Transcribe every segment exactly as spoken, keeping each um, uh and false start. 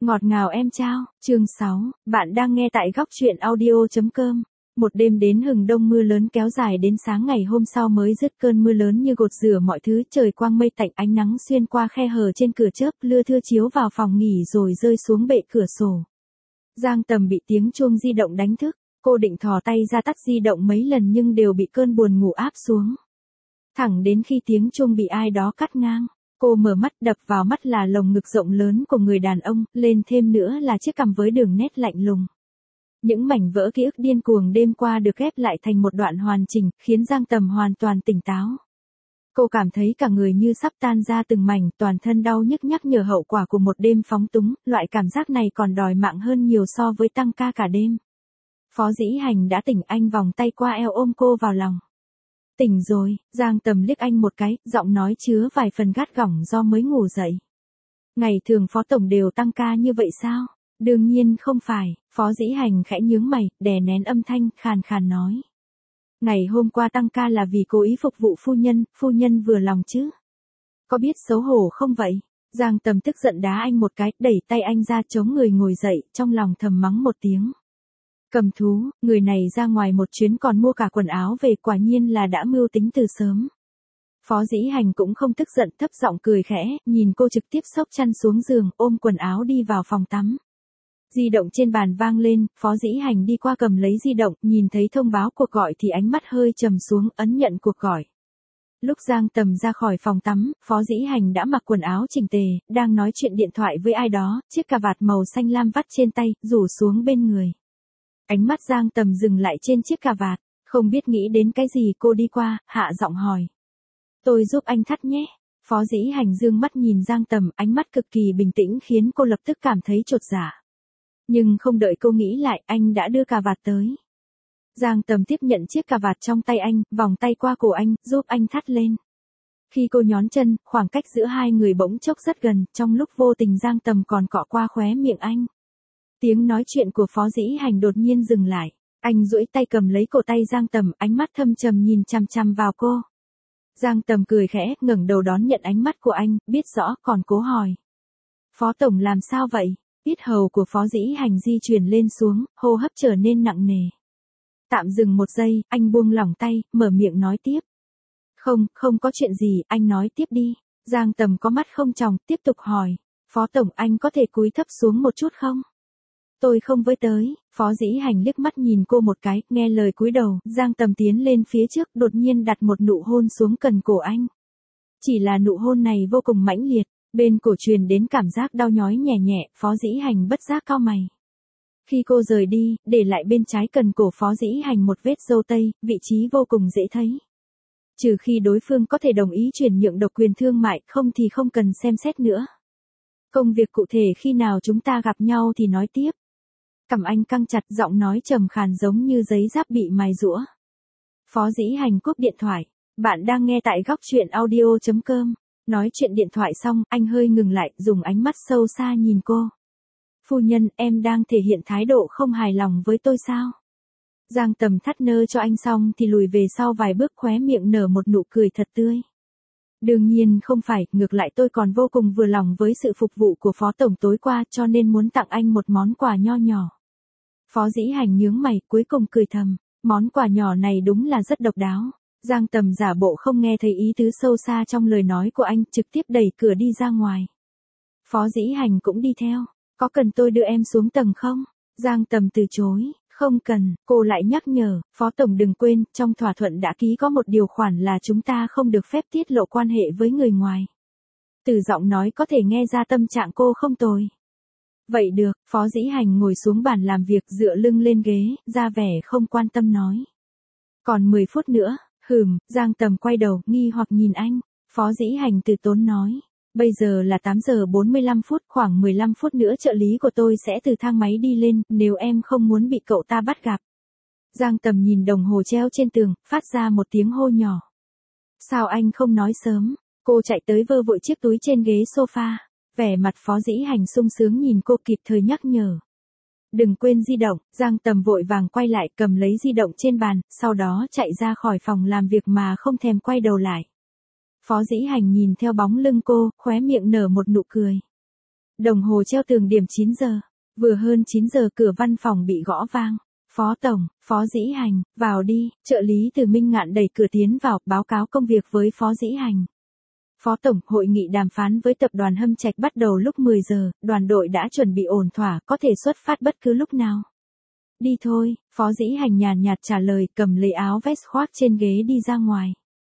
Ngọt ngào em trao, chương sáu, bạn đang nghe tại góc truyện audio chấm com. Một đêm đến hừng đông mưa lớn kéo dài đến sáng ngày hôm sau mới dứt cơn mưa lớn như gột rửa mọi thứ, trời quang mây tạnh, ánh nắng xuyên qua khe hở trên cửa chớp, lưa thưa chiếu vào phòng nghỉ rồi rơi xuống bệ cửa sổ. Giang Tầm bị tiếng chuông di động đánh thức, cô định thò tay ra tắt di động mấy lần nhưng đều bị cơn buồn ngủ áp xuống. Thẳng đến khi tiếng chuông bị ai đó cắt ngang. Cô mở mắt, đập vào mắt là lồng ngực rộng lớn của người đàn ông, lên thêm nữa là chiếc cằm với đường nét lạnh lùng. Những mảnh vỡ ký ức điên cuồng đêm qua được ghép lại thành một đoạn hoàn chỉnh, khiến Giang Tầm hoàn toàn tỉnh táo. Cô cảm thấy cả người như sắp tan ra từng mảnh, toàn thân đau nhức nhắc nhở hậu quả của một đêm phóng túng, loại cảm giác này còn đòi mạng hơn nhiều so với tăng ca cả đêm. Phó Dĩ Hành đã tỉnh, anh vòng tay qua eo ôm cô vào lòng. Tỉnh rồi, Giang Tầm liếc anh một cái, giọng nói chứa vài phần gắt gỏng do mới ngủ dậy. Ngày thường Phó Tổng đều tăng ca như vậy sao? Đương nhiên không phải, Phó Dĩ Hành khẽ nhướng mày, đè nén âm thanh, khàn khàn nói. Ngày hôm qua tăng ca là vì cố ý phục vụ phu nhân, phu nhân vừa lòng chứ? Có biết xấu hổ không vậy? Giang Tầm tức giận đá anh một cái, đẩy tay anh ra chống người ngồi dậy, trong lòng thầm mắng một tiếng. Cầm thú, người này ra ngoài một chuyến còn mua cả quần áo về, quả nhiên là đã mưu tính từ sớm. Phó Dĩ Hành cũng không tức giận, thấp giọng cười khẽ, nhìn cô trực tiếp xốc chăn xuống giường, ôm quần áo đi vào phòng tắm. Di động trên bàn vang lên, Phó Dĩ Hành đi qua cầm lấy di động, nhìn thấy thông báo cuộc gọi thì ánh mắt hơi trầm xuống, ấn nhận cuộc gọi. Lúc Giang Tầm ra khỏi phòng tắm, Phó Dĩ Hành đã mặc quần áo chỉnh tề, đang nói chuyện điện thoại với ai đó, chiếc cà vạt màu xanh lam vắt trên tay, rủ xuống bên người. Ánh mắt Giang Tầm dừng lại trên chiếc cà vạt, không biết nghĩ đến cái gì cô đi qua, hạ giọng hỏi. Tôi giúp anh thắt nhé. Phó Dĩ Hành dương mắt nhìn Giang Tầm, ánh mắt cực kỳ bình tĩnh khiến cô lập tức cảm thấy chột dạ. Nhưng không đợi cô nghĩ lại, anh đã đưa cà vạt tới. Giang Tầm tiếp nhận chiếc cà vạt trong tay anh, vòng tay qua cổ anh, giúp anh thắt lên. Khi cô nhón chân, khoảng cách giữa hai người bỗng chốc rất gần, trong lúc vô tình Giang Tầm còn cọ qua khóe miệng anh. Tiếng nói chuyện của Phó Dĩ Hành đột nhiên dừng lại, anh duỗi tay cầm lấy cổ tay Giang Tầm, ánh mắt thâm trầm nhìn chằm chằm vào cô. Giang Tầm cười khẽ, ngẩng đầu đón nhận ánh mắt của anh, biết rõ, còn cố hỏi. Phó Tổng làm sao vậy? Yết hầu của Phó Dĩ Hành di chuyển lên xuống, hô hấp trở nên nặng nề. Tạm dừng một giây, anh buông lỏng tay, mở miệng nói tiếp. Không, không có chuyện gì, anh nói tiếp đi. Giang Tầm có mắt không tròng, tiếp tục hỏi. Phó Tổng, anh có thể cúi thấp xuống một chút không? Tôi không với tới. Phó Dĩ Hành liếc mắt nhìn cô một cái, nghe lời cúi đầu, Giang Tầm tiến lên phía trước, đột nhiên đặt một nụ hôn xuống cần cổ anh. Chỉ là nụ hôn này vô cùng mãnh liệt, bên cổ truyền đến cảm giác đau nhói nhẹ nhẹ, Phó Dĩ Hành bất giác cau mày. Khi cô rời đi, để lại bên trái cần cổ Phó Dĩ Hành một vết râu tây, vị trí vô cùng dễ thấy. Trừ khi đối phương có thể đồng ý chuyển nhượng độc quyền thương mại, không thì không cần xem xét nữa. Công việc cụ thể khi nào chúng ta gặp nhau thì nói tiếp. Cằm anh căng chặt, giọng nói trầm khàn giống như giấy giáp bị mài giũa. Phó Dĩ Hành cúp điện thoại. Bạn đang nghe tại góc truyện audio chấm com. Nói chuyện điện thoại xong, anh hơi ngừng lại, dùng ánh mắt sâu xa nhìn cô. Phu nhân, em đang thể hiện thái độ không hài lòng với tôi sao? Giang Tầm thắt nơ cho anh xong thì lùi về sau vài bước, khóe miệng nở một nụ cười thật tươi. Đương nhiên không phải, ngược lại tôi còn vô cùng vừa lòng với sự phục vụ của Phó Tổng tối qua, cho nên muốn tặng anh một món quà nho nhỏ. Phó Dĩ Hành nhướng mày, cuối cùng cười thầm, món quà nhỏ này đúng là rất độc đáo. Giang Tầm giả bộ không nghe thấy ý tứ sâu xa trong lời nói của anh, trực tiếp đẩy cửa đi ra ngoài. Phó Dĩ Hành cũng đi theo, có cần tôi đưa em xuống tầng không? Giang Tầm từ chối. Không cần, cô lại nhắc nhở, Phó Tổng đừng quên, trong thỏa thuận đã ký có một điều khoản là chúng ta không được phép tiết lộ quan hệ với người ngoài. Từ giọng nói có thể nghe ra tâm trạng cô không tồi. Vậy được, Phó Dĩ Hành ngồi xuống bàn làm việc, dựa lưng lên ghế, ra vẻ không quan tâm nói. Còn mười phút nữa, hừm, Giang Tầm quay đầu, nghi hoặc nhìn anh. Phó Dĩ Hành từ tốn nói. Bây giờ là tám giờ bốn mươi lăm phút, khoảng mười lăm phút nữa trợ lý của tôi sẽ từ thang máy đi lên, nếu em không muốn bị cậu ta bắt gặp. Giang Tầm nhìn đồng hồ treo trên tường, phát ra một tiếng hô nhỏ. Sao anh không nói sớm? Cô chạy tới vơ vội chiếc túi trên ghế sofa. Vẻ mặt Phó Dĩ Hành sung sướng nhìn cô, kịp thời nhắc nhở. Đừng quên di động. Giang Tầm vội vàng quay lại, cầm lấy di động trên bàn, sau đó chạy ra khỏi phòng làm việc mà không thèm quay đầu lại. Phó Dĩ Hành nhìn theo bóng lưng cô, khóe miệng nở một nụ cười. Đồng hồ treo tường điểm chín giờ. Vừa hơn chín giờ cửa văn phòng bị gõ vang. Phó tổng, Phó Dĩ Hành, vào đi, trợ lý Từ Minh Ngạn đẩy cửa tiến vào, báo cáo công việc với Phó Dĩ Hành. Phó tổng, hội nghị đàm phán với tập đoàn Hâm Trạch bắt đầu lúc mười giờ, đoàn đội đã chuẩn bị ổn thỏa, có thể xuất phát bất cứ lúc nào. Đi thôi, Phó Dĩ Hành nhàn nhạt trả lời, cầm lấy áo vest khoác trên ghế đi ra ngoài.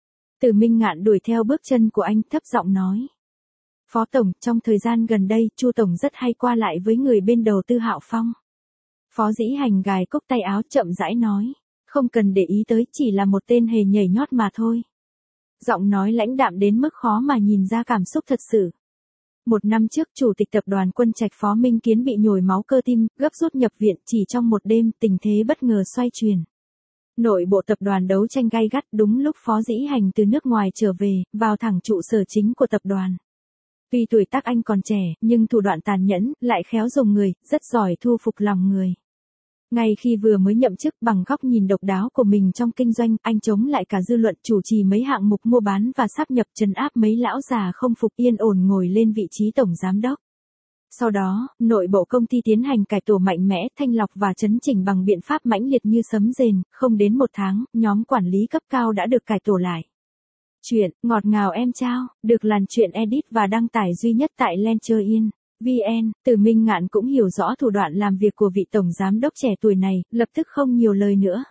Từ Minh Ngạn đuổi theo bước chân của anh, thấp giọng nói. Phó tổng, trong thời gian gần đây, Chu tổng rất hay qua lại với người bên đầu tư Hạo Phong. Phó Dĩ Hành gài cúc tay áo chậm rãi nói, không cần để ý tới, chỉ là một tên hề nhảy nhót mà thôi. Giọng nói lãnh đạm đến mức khó mà nhìn ra cảm xúc thật sự. Một năm trước, chủ tịch tập đoàn Quân Trạch Phó Minh Kiến bị nhồi máu cơ tim, gấp rút nhập viện, chỉ trong một đêm, tình thế bất ngờ xoay chuyển. Nội bộ tập đoàn đấu tranh gay gắt, đúng lúc Phó Dĩ Hành từ nước ngoài trở về, vào thẳng trụ sở chính của tập đoàn. Vì tuổi tác anh còn trẻ, nhưng thủ đoạn tàn nhẫn, lại khéo dùng người, rất giỏi thu phục lòng người. Ngay khi vừa mới nhậm chức, bằng góc nhìn độc đáo của mình trong kinh doanh, anh chống lại cả dư luận, chủ trì mấy hạng mục mua bán và sáp nhập, trấn áp mấy lão già không phục, yên ổn ngồi lên vị trí tổng giám đốc. Sau đó, nội bộ công ty tiến hành cải tổ mạnh mẽ, thanh lọc và chấn chỉnh bằng biện pháp mãnh liệt như sấm rền, không đến một tháng, nhóm quản lý cấp cao đã được cải tổ lại. Chuyện ngọt ngào em trao, được làn chuyện edit và đăng tải duy nhất tại Lencher.in. vê en, Từ Minh Ngạn cũng hiểu rõ thủ đoạn làm việc của vị tổng giám đốc trẻ tuổi này, lập tức không nhiều lời nữa.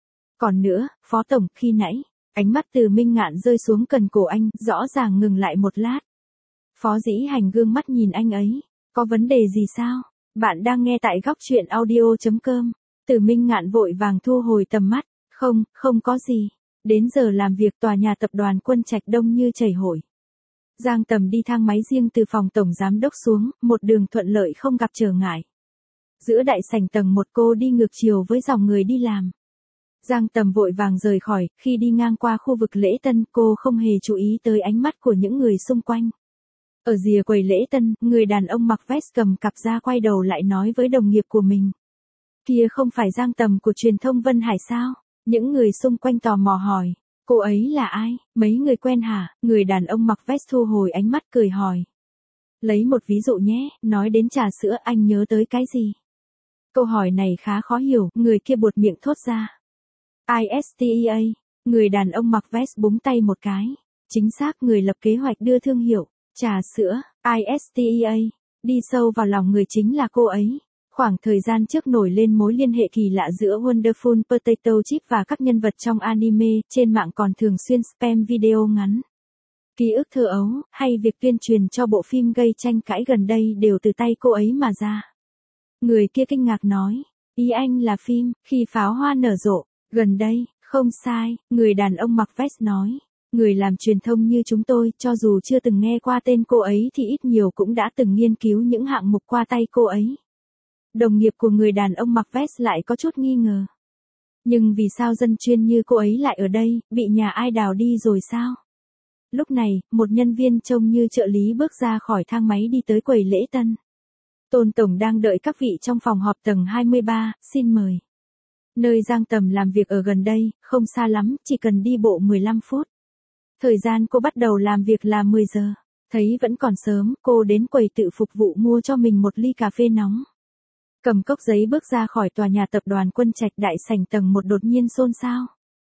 Còn nữa, Phó tổng, khi nãy, ánh mắt Từ Minh Ngạn rơi xuống cần cổ anh, rõ ràng ngừng lại một lát. Phó Dĩ Hành gương mắt nhìn anh ấy, có vấn đề gì sao? Bạn đang nghe tại góc truyện audio.com. Từ Minh Ngạn vội vàng thu hồi tầm mắt, không, không có gì. Đến giờ làm việc tòa nhà tập đoàn Quân Trạch đông như chảy hội. Giang Tầm đi thang máy riêng từ phòng tổng giám đốc xuống, một đường thuận lợi không gặp trở ngại. Giữa đại sảnh tầng một, cô đi ngược chiều với dòng người đi làm. Giang Tầm vội vàng rời khỏi, khi đi ngang qua khu vực lễ tân, cô không hề chú ý tới ánh mắt của những người xung quanh. Ở rìa quầy lễ tân, người đàn ông mặc vest cầm cặp ra quay đầu lại nói với đồng nghiệp của mình. Kia không phải Giang Tầm của truyền thông Vân Hải sao? Những người xung quanh tò mò hỏi. Cô ấy là ai? Mấy người quen hả? Người đàn ông mặc vest thu hồi ánh mắt cười hỏi. Lấy một ví dụ nhé, nói đến trà sữa anh nhớ tới cái gì? Câu hỏi này khá khó hiểu, người kia buột miệng thốt ra. i ét tê e a, người đàn ông mặc vest búng tay một cái. Chính xác, người lập kế hoạch đưa thương hiệu, trà sữa, i ét tê e a, đi sâu vào lòng người chính là cô ấy. Khoảng thời gian trước nổi lên mối liên hệ kỳ lạ giữa Wonderful Potato Chip và các nhân vật trong anime, trên mạng còn thường xuyên spam video ngắn. Ký ức thơ ấu, hay việc tuyên truyền cho bộ phim gây tranh cãi gần đây đều từ tay cô ấy mà ra. Người kia kinh ngạc nói, ý anh là phim, khi pháo hoa nở rộ, gần đây, không sai, người đàn ông mặc vest nói. Người làm truyền thông như chúng tôi, cho dù chưa từng nghe qua tên cô ấy thì ít nhiều cũng đã từng nghiên cứu những hạng mục qua tay cô ấy. Đồng nghiệp của người đàn ông mặc vest lại có chút nghi ngờ. Nhưng vì sao dân chuyên như cô ấy lại ở đây, bị nhà ai đào đi rồi sao? Lúc này, một nhân viên trông như trợ lý bước ra khỏi thang máy đi tới quầy lễ tân. Tôn Tổng đang đợi các vị trong phòng họp tầng hai mươi ba, xin mời. Nơi Giang Tầm làm việc ở gần đây, không xa lắm, chỉ cần đi bộ mười lăm phút. Thời gian cô bắt đầu làm việc là mười giờ. Thấy vẫn còn sớm, cô đến quầy tự phục vụ mua cho mình một ly cà phê nóng. Cầm cốc giấy bước ra khỏi tòa nhà tập đoàn Quân Trạch, đại sảnh tầng một đột nhiên xôn xao.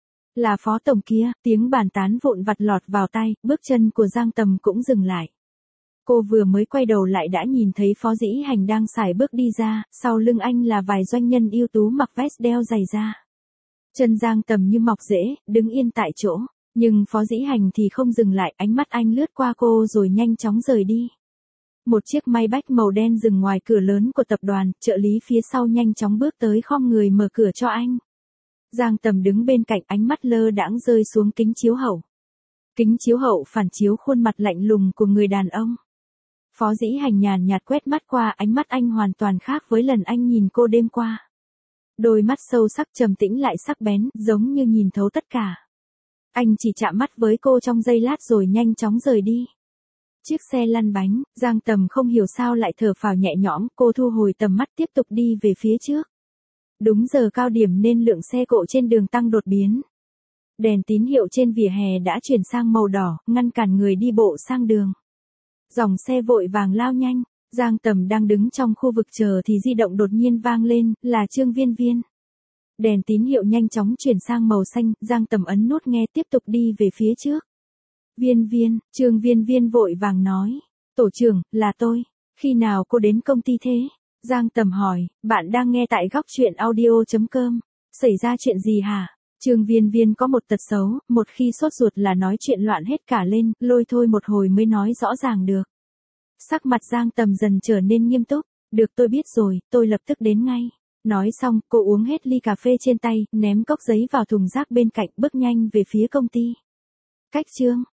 Là Phó tổng kia, tiếng bàn tán vụn vặt lọt vào tai, bước chân của Giang Tầm cũng dừng lại. Cô vừa mới quay đầu lại đã nhìn thấy Phó Dĩ Hành đang sải bước đi ra, sau lưng anh là vài doanh nhân ưu tú mặc vest đeo giày da. Chân Giang Tầm như mọc rễ, đứng yên tại chỗ, nhưng Phó Dĩ Hành thì không dừng lại, ánh mắt anh lướt qua cô rồi nhanh chóng rời đi. Một chiếc Maybach màu đen dừng ngoài cửa lớn của tập đoàn, trợ lý phía sau nhanh chóng bước tới khom người mở cửa cho anh. Giang Tầm đứng bên cạnh, ánh mắt lơ đãng rơi xuống kính chiếu hậu. Kính chiếu hậu phản chiếu khuôn mặt lạnh lùng của người đàn ông. Phó Dĩ Hành nhàn nhạt quét mắt qua, ánh mắt anh hoàn toàn khác với lần anh nhìn cô đêm qua. Đôi mắt sâu sắc trầm tĩnh lại sắc bén, giống như nhìn thấu tất cả. Anh chỉ chạm mắt với cô trong giây lát rồi nhanh chóng rời đi. Chiếc xe lăn bánh, Giang Tầm không hiểu sao lại thở phào nhẹ nhõm, cô thu hồi tầm mắt tiếp tục đi về phía trước. Đúng giờ cao điểm nên lượng xe cộ trên đường tăng đột biến. Đèn tín hiệu trên vỉa hè đã chuyển sang màu đỏ, ngăn cản người đi bộ sang đường. Dòng xe vội vàng lao nhanh, Giang Tầm đang đứng trong khu vực chờ thì di động đột nhiên vang lên, là Trương Viên Viên. Đèn tín hiệu nhanh chóng chuyển sang màu xanh, Giang Tầm ấn nút nghe tiếp tục đi về phía trước. Viên Viên, Trương Viên Viên vội vàng nói. Tổ trưởng, là tôi. Khi nào cô đến công ty thế? Giang Tầm hỏi, bạn đang nghe tại góc chuyện audio.com. Xảy ra chuyện gì hả? Trương Viên Viên có một tật xấu, một khi sốt ruột là nói chuyện loạn hết cả lên, lôi thôi một hồi mới nói rõ ràng được. Sắc mặt Giang Tầm dần trở nên nghiêm túc. Được, tôi biết rồi, tôi lập tức đến ngay. Nói xong, cô uống hết ly cà phê trên tay, ném cốc giấy vào thùng rác bên cạnh, bước nhanh về phía công ty. Cách Trương